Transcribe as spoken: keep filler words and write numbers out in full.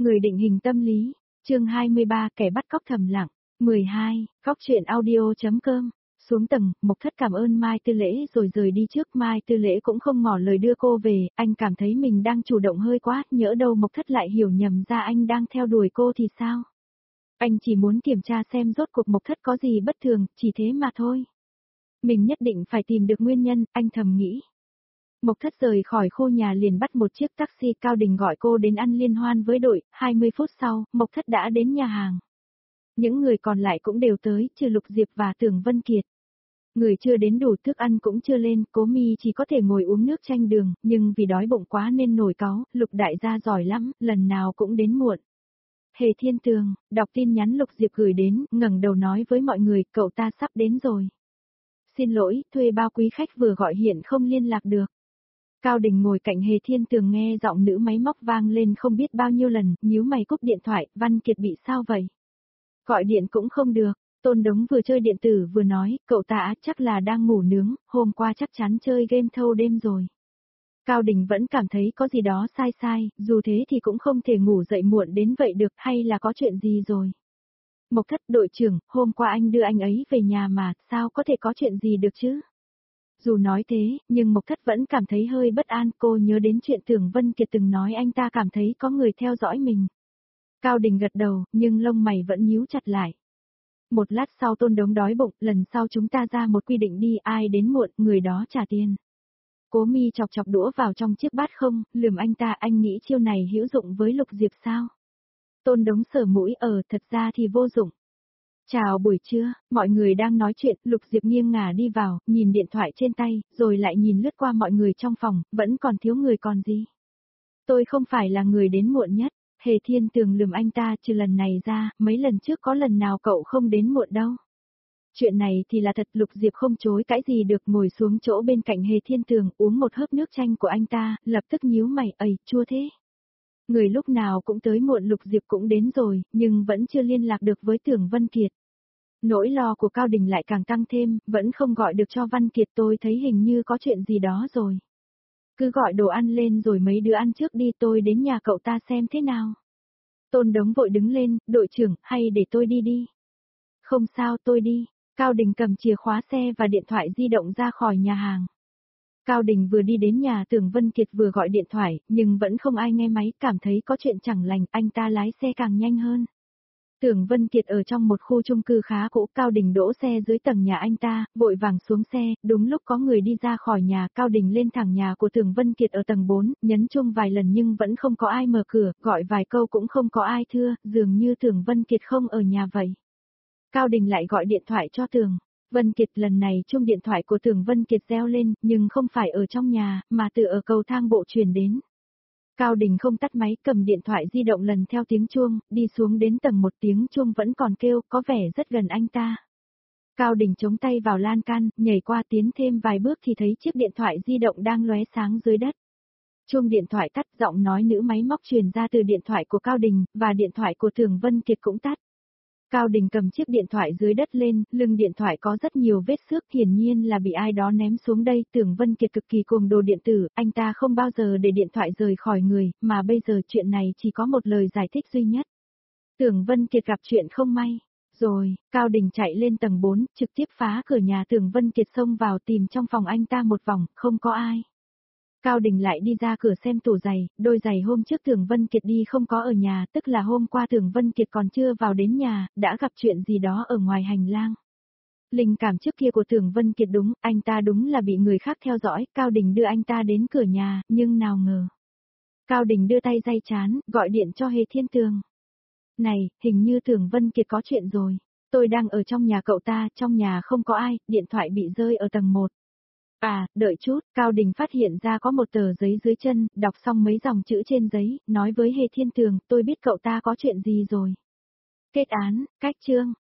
Người định hình tâm lý, chương hai mươi ba kẻ bắt cóc thầm lặng, mười hai, góc truyện audio.com. Xuống tầng, Mộc Thất cảm ơn Mai Tư Lễ rồi rời đi trước. Mai Tư Lễ cũng không ngỏ lời đưa cô về, anh cảm thấy mình đang chủ động hơi quá, nhỡ đâu Mộc Thất lại hiểu nhầm ra anh đang theo đuổi cô thì sao? Anh chỉ muốn kiểm tra xem rốt cuộc Mộc Thất có gì bất thường, chỉ thế mà thôi. Mình nhất định phải tìm được nguyên nhân, anh thầm nghĩ. Mộc Thất rời khỏi khu nhà liền bắt một chiếc taxi. Cao Đình gọi cô đến ăn liên hoan với đội, hai mươi phút sau, Mộc Thất đã đến nhà hàng. Những người còn lại cũng đều tới, trừ Lục Diệp và Tưởng Vân Kiệt. Người chưa đến đủ, thức ăn cũng chưa lên, Cố Mi chỉ có thể ngồi uống nước chanh đường, nhưng vì đói bụng quá nên nổi cáu. Lục đại gia giỏi lắm, lần nào cũng đến muộn. Hề Thiên Tường, đọc tin nhắn Lục Diệp gửi đến, ngẩng đầu nói với mọi người, cậu ta sắp đến rồi. Xin lỗi, thuê bao quý khách vừa gọi hiện không liên lạc được. Cao Đình ngồi cạnh Hề Thiên Tường nghe giọng nữ máy móc vang lên không biết bao nhiêu lần, nhíu mày cúp điện thoại. Văn Kiệt bị sao vậy? Gọi điện cũng không được. Tôn Đống vừa chơi điện tử vừa nói, cậu ta chắc là đang ngủ nướng, hôm qua chắc chắn chơi game thâu đêm rồi. Cao Đình vẫn cảm thấy có gì đó sai sai, dù thế thì cũng không thể ngủ dậy muộn đến vậy được, hay là có chuyện gì rồi. Mộc Thất, đội trưởng, hôm qua anh đưa anh ấy về nhà mà, sao có thể có chuyện gì được chứ? Dù nói thế, nhưng Mộc Thất vẫn cảm thấy hơi bất an. Cô nhớ đến chuyện Tưởng Vân Kiệt từng nói anh ta cảm thấy có người theo dõi mình. Cao Đình gật đầu, nhưng lông mày vẫn nhíu chặt lại. Một lát sau Tôn Đống đói bụng, lần sau chúng ta ra một quy định đi, ai đến muộn, người đó trả tiền. Cố Mi chọc chọc đũa vào trong chiếc bát không, lườm anh ta. Anh nghĩ chiêu này hữu dụng với Lục Diệp sao? Tôn Đống sờ mũi, ở thật ra thì vô dụng. Chào buổi trưa, mọi người đang nói chuyện. Lục Diệp nghiêng ngả đi vào, nhìn điện thoại trên tay, rồi lại nhìn lướt qua mọi người trong phòng, vẫn còn thiếu người còn gì. Tôi không phải là người đến muộn nhất. Hề Thiên Tường lườm anh ta, trừ lần này ra, mấy lần trước có lần nào cậu không đến muộn đâu. Chuyện này thì là thật. Lục Diệp không chối cãi gì được, ngồi xuống chỗ bên cạnh Hề Thiên Tường, uống một hớp nước chanh của anh ta, lập tức nhíu mày, ầy, chua thế. Người lúc nào cũng tới muộn. Lục Diệp cũng đến rồi, nhưng vẫn chưa liên lạc được với Tưởng Vân Kiệt. Nỗi lo của Cao Đình lại càng tăng thêm, vẫn không gọi được cho Văn Kiệt. Tôi thấy hình như có chuyện gì đó rồi. Cứ gọi đồ ăn lên rồi mấy đứa ăn trước đi, tôi đến nhà cậu ta xem thế nào. Tôn Đống vội đứng lên, đội trưởng, hay để tôi đi đi. Không sao, tôi đi. Cao Đình cầm chìa khóa xe và điện thoại di động ra khỏi nhà hàng. Cao Đình vừa đi đến nhà Tưởng Vân Kiệt vừa gọi điện thoại, nhưng vẫn không ai nghe máy, cảm thấy có chuyện chẳng lành, anh ta lái xe càng nhanh hơn. Tưởng Vân Kiệt ở trong một khu chung cư khá cũ. Cao Đình đỗ xe dưới tầng nhà anh ta, vội vàng xuống xe, đúng lúc có người đi ra khỏi nhà. Cao Đình lên thẳng nhà của Tưởng Vân Kiệt ở tầng bốn, nhấn chuông vài lần nhưng vẫn không có ai mở cửa, gọi vài câu cũng không có ai thưa, dường như Tưởng Vân Kiệt không ở nhà vậy. Cao Đình lại gọi điện thoại cho Tưởng Vân Kiệt, lần này chuông điện thoại của Tưởng Vân Kiệt reo lên, nhưng không phải ở trong nhà, mà từ ở cầu thang bộ truyền đến. Cao Đình không tắt máy, cầm điện thoại di động lần theo tiếng chuông, đi xuống đến tầng một, tiếng chuông vẫn còn kêu, có vẻ rất gần anh ta. Cao Đình chống tay vào lan can, nhảy qua, tiến thêm vài bước thì thấy chiếc điện thoại di động đang lóe sáng dưới đất. Chuông điện thoại tắt, giọng nói nữ máy móc truyền ra từ điện thoại của Cao Đình, và điện thoại của Tưởng Vân Kiệt cũng tắt. Cao Đình cầm chiếc điện thoại dưới đất lên, lưng điện thoại có rất nhiều vết xước, hiển nhiên là bị ai đó ném xuống đây. Tưởng Vân Kiệt cực kỳ cuồng đồ điện tử, anh ta không bao giờ để điện thoại rời khỏi người, mà bây giờ chuyện này chỉ có một lời giải thích duy nhất. Tưởng Vân Kiệt gặp chuyện không may. Rồi, Cao Đình chạy lên tầng bốn, trực tiếp phá cửa nhà Tưởng Vân Kiệt, xông vào tìm trong phòng anh ta một vòng, không có ai. Cao Đình lại đi ra cửa xem tủ giày, đôi giày hôm trước Tưởng Vân Kiệt đi không có ở nhà, tức là hôm qua Tưởng Vân Kiệt còn chưa vào đến nhà, đã gặp chuyện gì đó ở ngoài hành lang. Linh cảm trước kia của Tưởng Vân Kiệt đúng, anh ta đúng là bị người khác theo dõi. Cao Đình đưa anh ta đến cửa nhà, nhưng nào ngờ. Cao Đình đưa tay day chán, gọi điện cho Hề Thiên Tường. Này, hình như Tưởng Vân Kiệt có chuyện rồi. Tôi đang ở trong nhà cậu ta, trong nhà không có ai, điện thoại bị rơi ở tầng một. À, đợi chút. Cao Đình phát hiện ra có một tờ giấy dưới chân, đọc xong mấy dòng chữ trên giấy, nói với Hề Thiên Tường, tôi biết cậu ta có chuyện gì rồi. Kết án, cách chương.